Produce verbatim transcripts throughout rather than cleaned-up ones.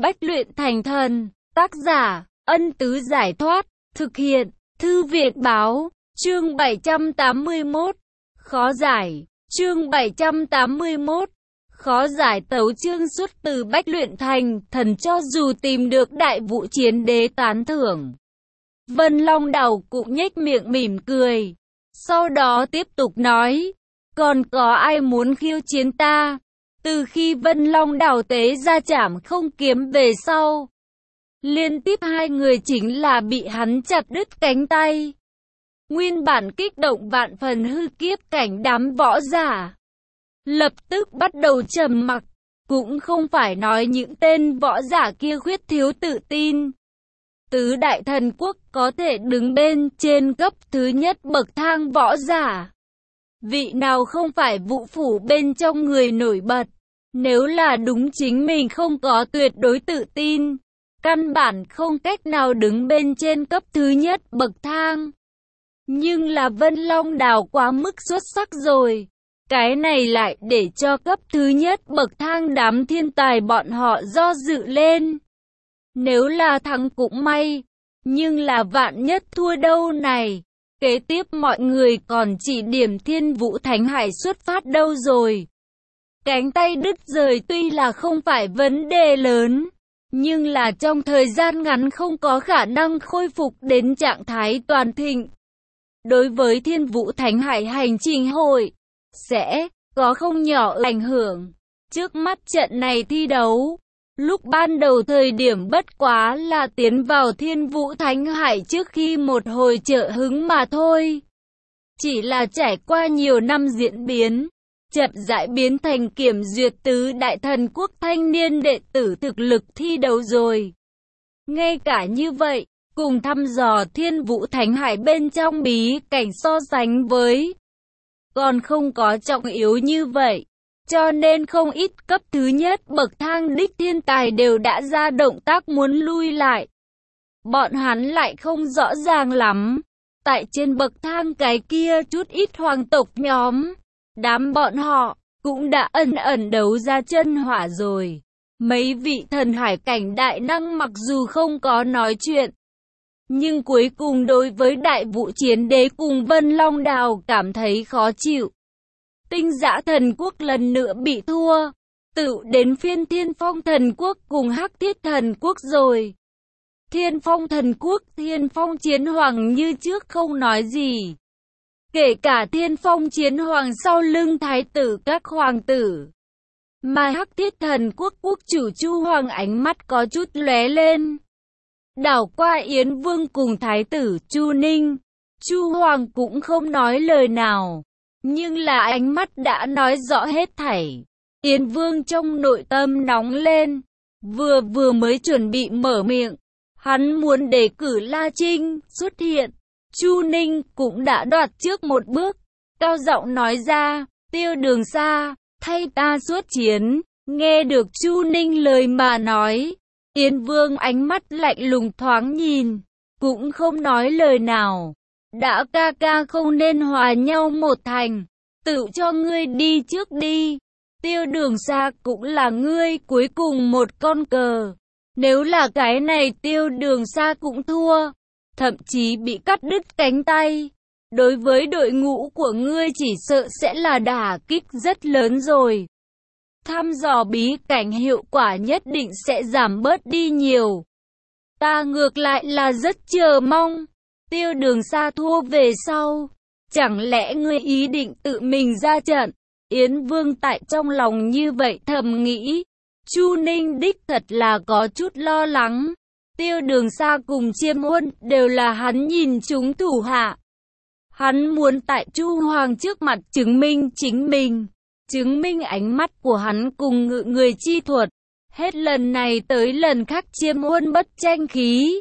Bách luyện thành thần. Tác giả, Ân Tứ Giải Thoát. Thực hiện, Thư Viện Báo. Chương bảy trăm tám mươi mốt. Khó giải. Chương bảy trăm tám mươi mốt. Khó giải tấu chương xuất từ Bách luyện thành thần, cho dù tìm được Đại Vũ Chiến Đế tán thưởng. Vân Long Đảo cũng nhếch miệng mỉm cười. Sau đó tiếp tục nói, còn có ai muốn khiêu chiến ta? Từ khi Vân Long Đảo tế ra trảm không kiếm về sau, liên tiếp hai người chính là bị hắn chặt đứt cánh tay. Nguyên bản kích động vạn phần hư kiếp cảnh đám võ giả lập tức bắt đầu trầm mặc, cũng không phải nói những tên võ giả kia khuyết thiếu tự tin. Tứ đại thần quốc có thể đứng bên trên cấp thứ nhất bậc thang võ giả, vị nào không phải vũ phủ bên trong người nổi bật. Nếu là đúng chính mình không có tuyệt đối tự tin, căn bản không cách nào đứng bên trên cấp thứ nhất bậc thang. Nhưng là Vân Long Đảo quá mức xuất sắc rồi, cái này lại để cho cấp thứ nhất bậc thang đám thiên tài bọn họ do dự lên. Nếu là thắng cũng may, nhưng là vạn nhất thua đâu này. Kế tiếp mọi người còn chỉ điểm Thiên Vũ Thánh Hải xuất phát đâu rồi. Cánh tay đứt rời tuy là không phải vấn đề lớn, nhưng là trong thời gian ngắn không có khả năng khôi phục đến trạng thái toàn thịnh. Đối với Thiên Vũ Thánh Hải hành trình hội, sẽ có không nhỏ ảnh hưởng. Trước mắt trận này thi đấu, lúc ban đầu thời điểm bất quá là tiến vào Thiên Vũ Thánh Hải trước khi một hồi trợ hứng mà thôi. Chỉ là trải qua nhiều năm diễn biến, chậm rãi biến thành kiểm duyệt tứ đại thần quốc thanh niên đệ tử thực lực thi đấu rồi. Ngay cả như vậy, cùng thăm dò Thiên Vũ Thánh Hải bên trong bí cảnh so sánh với, còn không có trọng yếu như vậy. Cho nên không ít cấp thứ nhất bậc thang đích thiên tài đều đã ra động tác muốn lui lại. Bọn hắn lại không rõ ràng lắm. Tại trên bậc thang cái kia chút ít hoàng tộc nhóm, đám bọn họ cũng đã ẩn ẩn đấu ra chân hỏa rồi. Mấy vị thần hải cảnh đại năng mặc dù không có nói chuyện, nhưng cuối cùng đối với Đại Vũ Chiến Đế cùng Vân Long Đảo cảm thấy khó chịu. Tinh Dã Thần Quốc lần nữa bị thua, tự đến phiên Thiên Phong Thần Quốc cùng Hắc Thiết Thần Quốc rồi. Thiên Phong Thần Quốc, Thiên Phong Chiến Hoàng như trước không nói gì. Kể cả Thiên Phong Chiến Hoàng sau lưng thái tử các hoàng tử. Mà Hắc Thiết Thần Quốc quốc chủ Chu Hoàng ánh mắt có chút lóe lên. Đảo qua Yến Vương cùng thái tử Chu Ninh, Chu Hoàng cũng không nói lời nào. Nhưng là ánh mắt đã nói rõ hết thảy. Yến Vương trong nội tâm nóng lên, vừa vừa mới chuẩn bị mở miệng, hắn muốn đề cử La Trinh xuất hiện. Chu Ninh cũng đã đoạt trước một bước, cao giọng nói ra, Tiêu Đường Sa, thay ta xuất chiến. Nghe được Chu Ninh lời mà nói, Yến Vương ánh mắt lạnh lùng thoáng nhìn, cũng không nói lời nào. Đã ca ca không nên hòa nhau một thành, tự cho ngươi đi trước đi. Tiêu Đường Sa cũng là ngươi cuối cùng một con cờ. Nếu là cái này Tiêu Đường Sa cũng thua, thậm chí bị cắt đứt cánh tay, đối với đội ngũ của ngươi chỉ sợ sẽ là đả kích rất lớn rồi. Thăm dò bí cảnh hiệu quả nhất định sẽ giảm bớt đi nhiều. Ta ngược lại là rất chờ mong. Tiêu Đường Sa thua về sau, chẳng lẽ ngươi ý định tự mình ra trận? Yến Vương tại trong lòng như vậy thầm nghĩ. Chu Ninh đích thật là có chút lo lắng. Tiêu Đường Sa cùng Chiêm Huân đều là hắn nhìn chúng thủ hạ. Hắn muốn tại Chu Hoàng trước mặt chứng minh chính mình, chứng minh ánh mắt của hắn cùng ngự người chi thuật. Hết lần này tới lần khác Chiêm Huân bất tranh khí.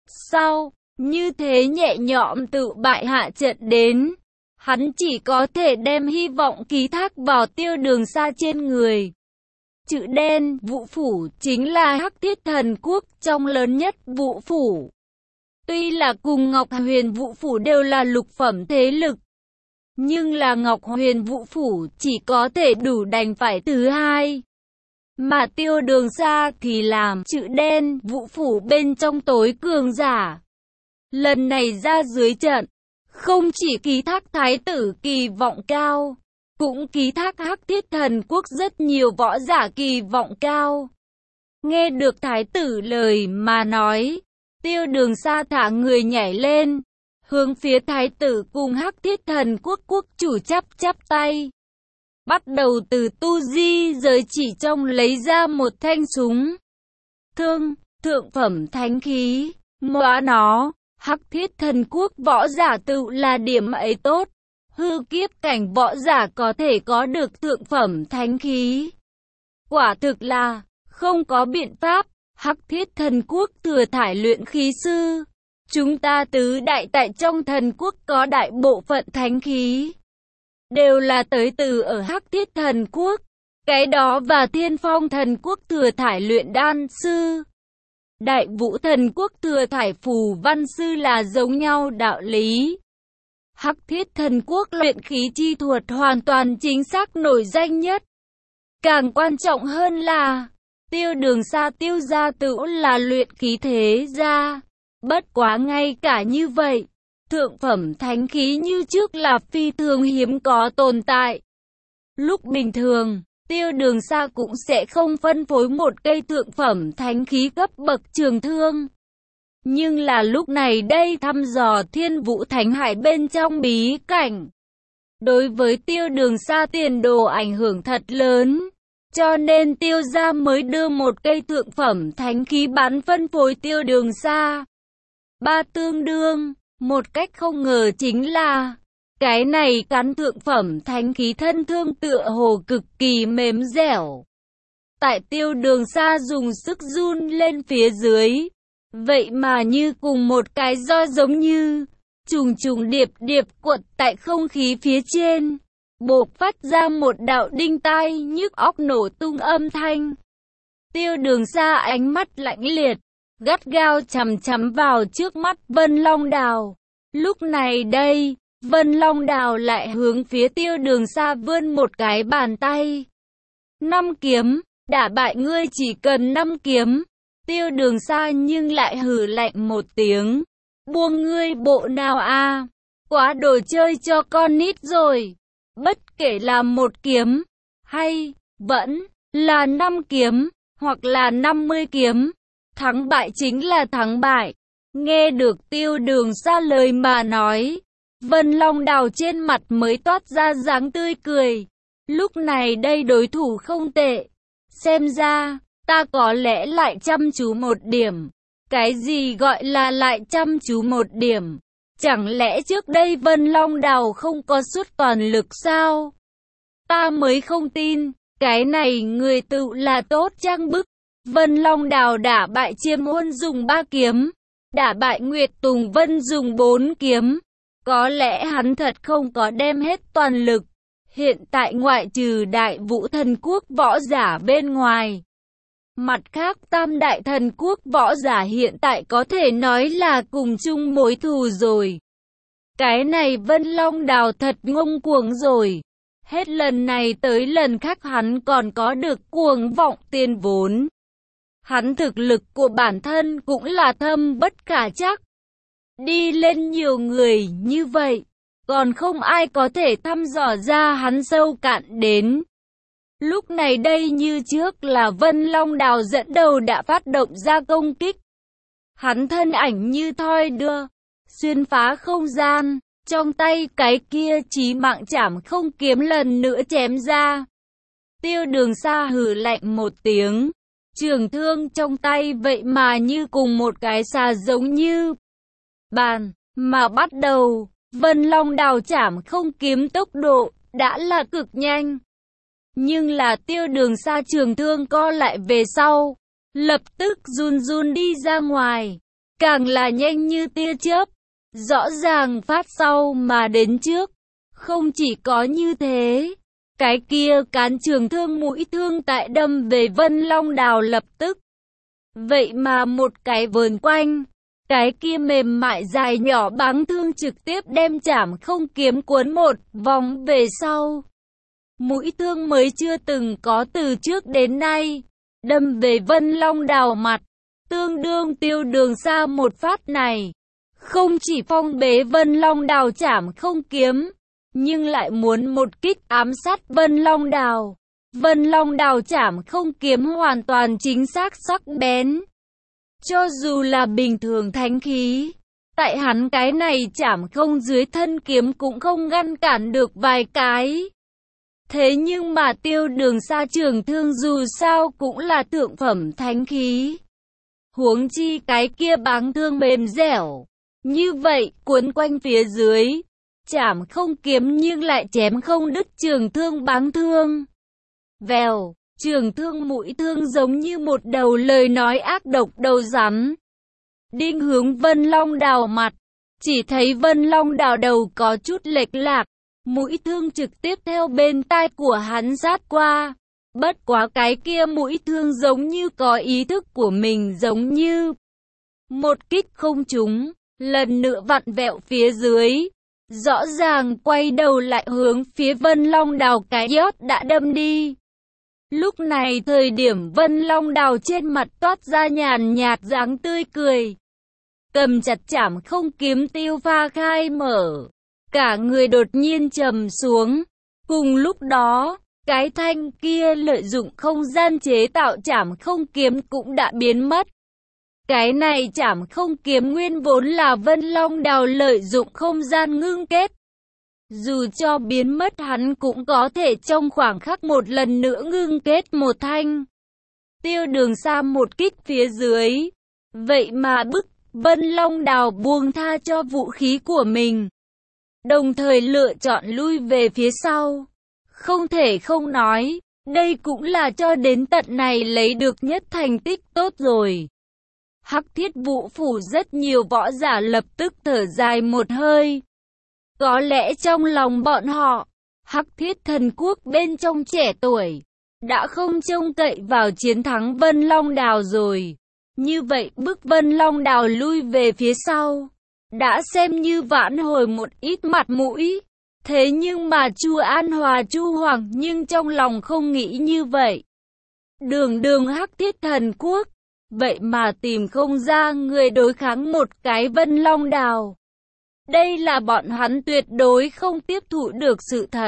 Sau như thế nhẹ nhõm tự bại hạ trận đến, hắn chỉ có thể đem hy vọng ký thác vào Tiêu Đường Sa trên người. Chữ đen Vũ Phủ chính là Hắc Thiết Thần Quốc trong lớn nhất Vũ Phủ. Tuy là cùng Ngọc Huyền Vũ Phủ đều là lục phẩm thế lực, nhưng là Ngọc Huyền Vũ Phủ chỉ có thể đủ đành phải thứ hai. Mà Tiêu Đường Sa thì làm chữ đen, vũ phủ bên trong tối cường giả. Lần này ra dưới trận, không chỉ ký thác thái tử kỳ vọng cao, cũng ký thác Hắc Thiết Thần Quốc rất nhiều võ giả kỳ vọng cao. Nghe được thái tử lời mà nói, Tiêu Đường Sa thả người nhảy lên, hướng phía thái tử cùng Hắc Thiết Thần Quốc quốc chủ chắp chắp tay. Bắt đầu từ tu di giới chỉ trong lấy ra một thanh súng thương, thượng phẩm thánh khí, móa nó, Hắc Thiết Thần Quốc võ giả tự là điểm ấy tốt. Hư kiếp cảnh võ giả có thể có được thượng phẩm thánh khí. Quả thực là không có biện pháp. Hắc Thiết Thần Quốc thừa thải luyện khí sư. Chúng ta tứ đại tại trong thần quốc có đại bộ phận thánh khí đều là tới từ ở Hắc Thiết Thần Quốc. Cái đó và Thiên Phong Thần Quốc thừa thải luyện đan sư, Đại Vũ Thần Quốc thừa thải phù văn sư là giống nhau đạo lý. Hắc Thiết Thần Quốc luyện khí chi thuật hoàn toàn chính xác nổi danh nhất. Càng quan trọng hơn là, Tiêu Đường Sa Tiêu gia tự là luyện khí thế gia. Bất quá ngay cả như vậy, thượng phẩm thánh khí như trước là phi thường hiếm có tồn tại. Lúc bình thường, Tiêu Đường Sa cũng sẽ không phân phối một cây thượng phẩm thánh khí cấp bậc trường thương. Nhưng là lúc này đây thăm dò Thiên Vũ Thánh Hải bên trong bí cảnh, đối với Tiêu Đường Sa tiền đồ ảnh hưởng thật lớn, cho nên Tiêu gia mới đưa một cây thượng phẩm thánh khí bán phân phối Tiêu Đường Sa. Ba tương đương, một cách không ngờ chính là, cái này cán thượng phẩm thánh khí thân thương tựa hồ cực kỳ mềm dẻo. Tại Tiêu Đường Sa dùng sức run lên phía dưới, vậy mà như cùng một cái roi giống như trùng trùng điệp điệp cuộn tại không khí phía trên, bộc phát ra một đạo đinh tai nhức óc nổ tung âm thanh. Tiêu Đường Sa ánh mắt lạnh liệt, gắt gao chằm chằm vào trước mắt Vân Long Đào. Lúc này đây, Vân Long Đào lại hướng phía Tiêu Đường Sa vươn một cái bàn tay. Năm kiếm, đả bại ngươi chỉ cần năm kiếm. Tiêu Đường Sa nhưng lại hừ lạnh một tiếng. Buông ngươi bộ nào a? Quá đồ chơi cho con nít rồi. Bất kể là một kiếm, hay vẫn là năm kiếm, hoặc là năm mươi kiếm, thắng bại chính là thắng bại. Nghe được Tiêu Đường Sa lời mà nói, Vân Long Đào trên mặt mới toát ra dáng tươi cười. Lúc này đây đối thủ không tệ. Xem ra, ta có lẽ lại chăm chú một điểm. Cái gì gọi là lại chăm chú một điểm? Chẳng lẽ trước đây Vân Long Đào không có suốt toàn lực sao? Ta mới không tin, cái này người tự là tốt trang bức. Vân Long Đào đả bại Chiêm Huân dùng ba kiếm, đả bại Nguyệt Tùng Vân dùng bốn kiếm. Có lẽ hắn thật không có đem hết toàn lực. Hiện tại ngoại trừ Đại Vũ Thần Quốc võ giả bên ngoài, mặt khác Tam Đại Thần Quốc võ giả hiện tại có thể nói là cùng chung mối thù rồi. Cái này Vân Long Đào thật ngông cuồng rồi. Hết lần này tới lần khác hắn còn có được cuồng vọng tiền vốn. Hắn thực lực của bản thân cũng là thâm bất khả trắc. Đi lên nhiều người như vậy, còn không ai có thể thăm dò ra hắn sâu cạn đến. Lúc này đây như trước là Vân Long Đào dẫn đầu đã phát động ra công kích. Hắn thân ảnh như thoi đưa, xuyên phá không gian, trong tay cái kia chí mạng chảm không kiếm lần nữa chém ra. Tiêu Đường Sa hừ lạnh một tiếng, trường thương trong tay vậy mà như cùng một cái xà giống như bàn, mà bắt đầu, Vân Long Đào chảm không kiếm tốc độ, đã là cực nhanh. Nhưng là Tiêu Đường Sa trường thương co lại về sau, lập tức run run đi ra ngoài, càng là nhanh như tia chớp, rõ ràng phát sau mà đến trước. Không chỉ có như thế, cái kia cán trường thương mũi thương tại đâm về Vân Long Đào lập tức. Vậy mà một cái vờn quanh, cái kia mềm mại dài nhỏ báng thương trực tiếp đem chảm không kiếm cuốn một vòng về sau. Mũi thương mới chưa từng có từ trước đến nay, đâm về Vân Long Đào mặt, tương đương Tiêu Đường Sa một phát này. Không chỉ phong bế Vân Long Đào chảm không kiếm, nhưng lại muốn một kích ám sát Vân Long Đào. Vân Long Đào chảm không kiếm hoàn toàn chính xác sắc bén. Cho dù là bình thường thánh khí, tại hắn cái này chảm không dưới thân kiếm cũng không ngăn cản được vài cái. Thế nhưng mà Tiêu Đường Sa trường thương dù sao cũng là thượng phẩm thánh khí. Huống chi cái kia báng thương mềm dẻo. Như vậy, cuốn quanh phía dưới, chảm không kiếm nhưng lại chém không đứt trường thương báng thương. Vèo, trường thương mũi thương giống như một đầu lời nói ác độc đầu rắn. Đinh hướng Vân Long Đào mặt, chỉ thấy Vân Long Đào đầu có chút lệch lạc, mũi thương trực tiếp theo bên tai của hắn sát qua. Bất quá cái kia mũi thương giống như có ý thức của mình, giống như một kích không trúng, lần nữa vặn vẹo phía dưới. Rõ ràng quay đầu lại hướng phía Vân Long Đào cái yót đã đâm đi. Lúc này thời điểm Vân Long Đào trên mặt toát ra nhàn nhạt dáng tươi cười. Cầm chặt chảm không kiếm Tiêu Pha khai mở. Cả người đột nhiên trầm xuống. Cùng lúc đó, cái thanh kia lợi dụng không gian chế tạo chảm không kiếm cũng đã biến mất. Cái này chảm không kiếm nguyên vốn là Vân Long Đào lợi dụng không gian ngưng kết. Dù cho biến mất hắn cũng có thể trong khoảng khắc một lần nữa ngưng kết một thanh. Tiêu Đường Sa một kích phía dưới. Vậy mà bức Vân Long Đào buông tha cho vũ khí của mình. Đồng thời lựa chọn lui về phía sau. Không thể không nói, đây cũng là cho đến tận này lấy được nhất thành tích tốt rồi. Hắc Thiết Vũ Phủ rất nhiều võ giả lập tức thở dài một hơi. Có lẽ trong lòng bọn họ, Hắc Thiết Thần Quốc bên trong trẻ tuổi, đã không trông cậy vào chiến thắng Vân Long Đào rồi. Như vậy bức Vân Long Đào lui về phía sau, đã xem như vãn hồi một ít mặt mũi. Thế nhưng mà Chu An Hòa Chu Hoàng nhưng trong lòng không nghĩ như vậy. Đường đường Hắc Thiết Thần Quốc, vậy mà tìm không ra người đối kháng một cái Vân Long Đào. Đây là bọn hắn tuyệt đối không tiếp thụ được sự thật.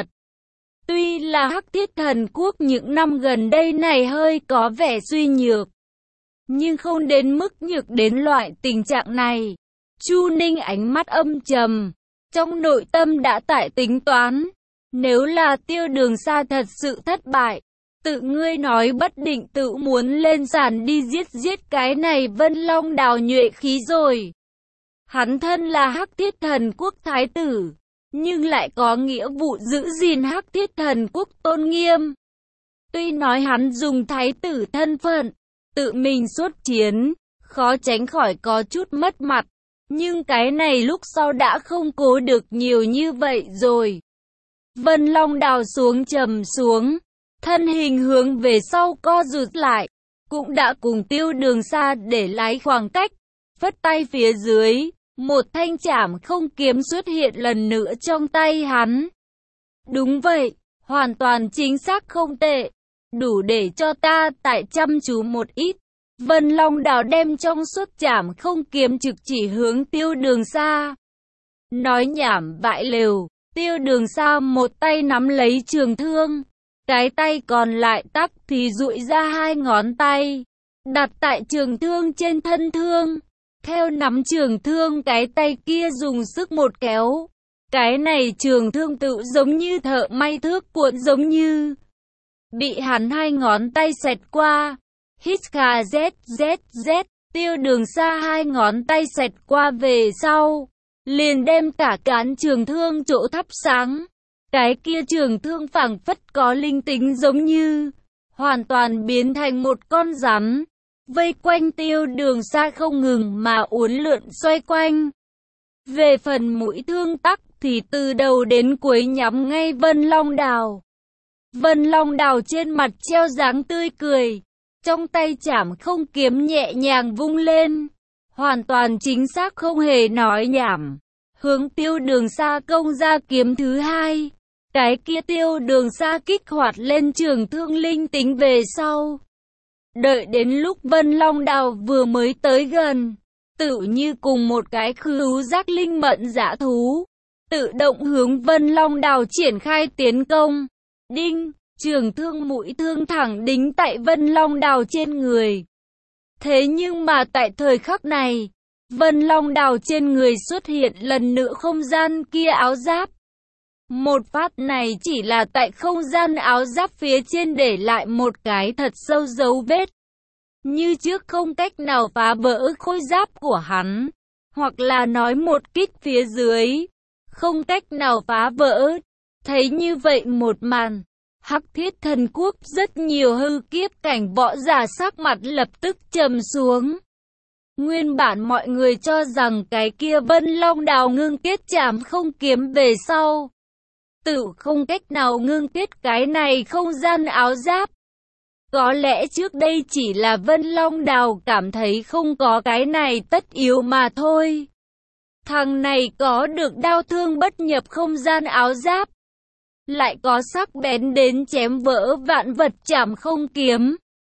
Tuy là Hắc Thiết Thần Quốc những năm gần đây này hơi có vẻ suy nhược, nhưng không đến mức nhược đến loại tình trạng này. Chu Ninh ánh mắt âm trầm, trong nội tâm đã tại tính toán. Nếu là Tiêu Đường Sa thật sự thất bại, tự ngươi nói bất định tự muốn lên sàn đi giết giết cái này Vân Long Đào nhuệ khí rồi. Hắn thân là Hắc Thiết Thần Quốc thái tử, nhưng lại có nghĩa vụ giữ gìn Hắc Thiết Thần Quốc tôn nghiêm. Tuy nói hắn dùng thái tử thân phận, tự mình xuất chiến, khó tránh khỏi có chút mất mặt, nhưng cái này lúc sau đã không cố được nhiều như vậy rồi. Vân Long Đào xuống trầm xuống, thân hình hướng về sau co rụt lại, cũng đã cùng Tiêu Đường Sa để lái khoảng cách, phất tay phía dưới, một thanh chảm không kiếm xuất hiện lần nữa trong tay hắn. Đúng vậy, hoàn toàn chính xác không tệ, đủ để cho ta tại chăm chú một ít. Vân Long Đào đem trong suốt chảm không kiếm trực chỉ hướng Tiêu Đường Sa. Nói nhảm bại lều, Tiêu Đường Sa một tay nắm lấy trường thương, cái tay còn lại tắc thì duỗi ra hai ngón tay, đặt tại trường thương trên thân thương. Theo nắm trường thương cái tay kia dùng sức một kéo. Cái này trường thương tự giống như thợ may thước cuộn giống như bị hắn hai ngón tay xẹt qua. Hít kha z z z, Tiêu Đường Sa hai ngón tay xẹt qua về sau, liền đem cả cán trường thương chỗ thắp sáng. Cái kia trường thương phảng phất có linh tính giống như hoàn toàn biến thành một con rắn, vây quanh Tiêu Đường Sa không ngừng mà uốn lượn xoay quanh. Về phần mũi thương tắc thì từ đầu đến cuối nhắm ngay Vân Long Đào. Vân Long Đào trên mặt treo dáng tươi cười, trong tay chảm không kiếm nhẹ nhàng vung lên, hoàn toàn chính xác không hề nói nhảm, hướng Tiêu Đường Sa công ra kiếm thứ hai. Cái kia Tiêu Đường Sa kích hoạt lên trường thương linh tính về sau. Đợi đến lúc Vân Long Đào vừa mới tới gần, tự như cùng một cái khứu giác linh mẫn dã thú, tự động hướng Vân Long Đào triển khai tiến công. Đinh, trường thương mũi thương thẳng đính tại Vân Long Đào trên người. Thế nhưng mà tại thời khắc này, Vân Long Đào trên người xuất hiện lần nữa không gian kia áo giáp. Một phát này chỉ là tại không gian áo giáp phía trên để lại một cái thật sâu dấu vết. Như trước không cách nào phá vỡ khôi giáp của hắn, hoặc là nói một kích phía dưới, không cách nào phá vỡ. Thấy như vậy một màn, Hắc Thiết Thần Quốc rất nhiều hư kiếp cảnh võ giả sắc mặt lập tức trầm xuống. Nguyên bản mọi người cho rằng cái kia Vân Long Đào ngưng kết trảm không kiếm về sau, tự không cách nào ngưng kết cái này không gian áo giáp. Có lẽ trước đây chỉ là Vân Long Đào cảm thấy không có cái này tất yếu mà thôi. Thằng này có được đao thương bất nhập không gian áo giáp, lại có sắc bén đến chém vỡ vạn vật trảm không kiếm.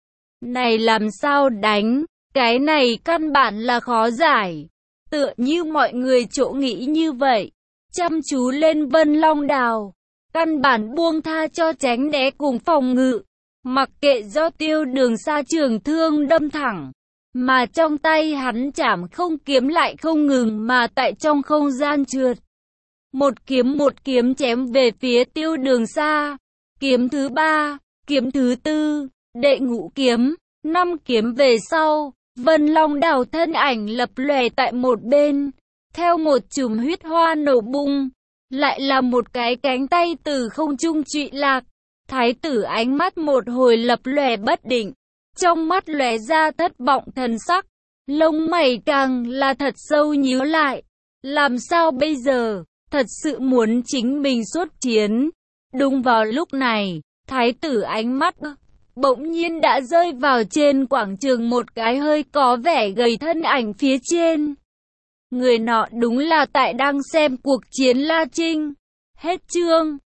Này làm sao đánh, cái này căn bản là khó giải. Tựa như mọi người chỗ nghĩ như vậy, chăm chú lên Vân Long Đào, căn bản buông tha cho tránh né cùng phòng ngự. Mặc kệ do Tiêu Đường Sa trường thương đâm thẳng, mà trong tay hắn chảm không kiếm lại không ngừng mà tại trong không gian trượt. Một kiếm một kiếm chém về phía Tiêu Đường Sa. Kiếm thứ ba, kiếm thứ tư, đệ ngũ kiếm, năm kiếm về sau, Vân Long Đào thân ảnh lập lòe tại một bên, theo một chùm huyết hoa nổ bung, lại là một cái cánh tay từ không trung trụy lạc. Thái tử ánh mắt một hồi lập lòe bất định, trong mắt lóe ra thất vọng thần sắc, lông mày càng là thật sâu nhíu lại. Làm sao bây giờ, thật sự muốn chính mình xuất chiến. Đúng vào lúc này, thái tử ánh mắt bỗng nhiên đã rơi vào trên quảng trường một cái hơi có vẻ gầy thân ảnh phía trên. Người nọ đúng là tại đang xem cuộc chiến La Trinh. Hết chương.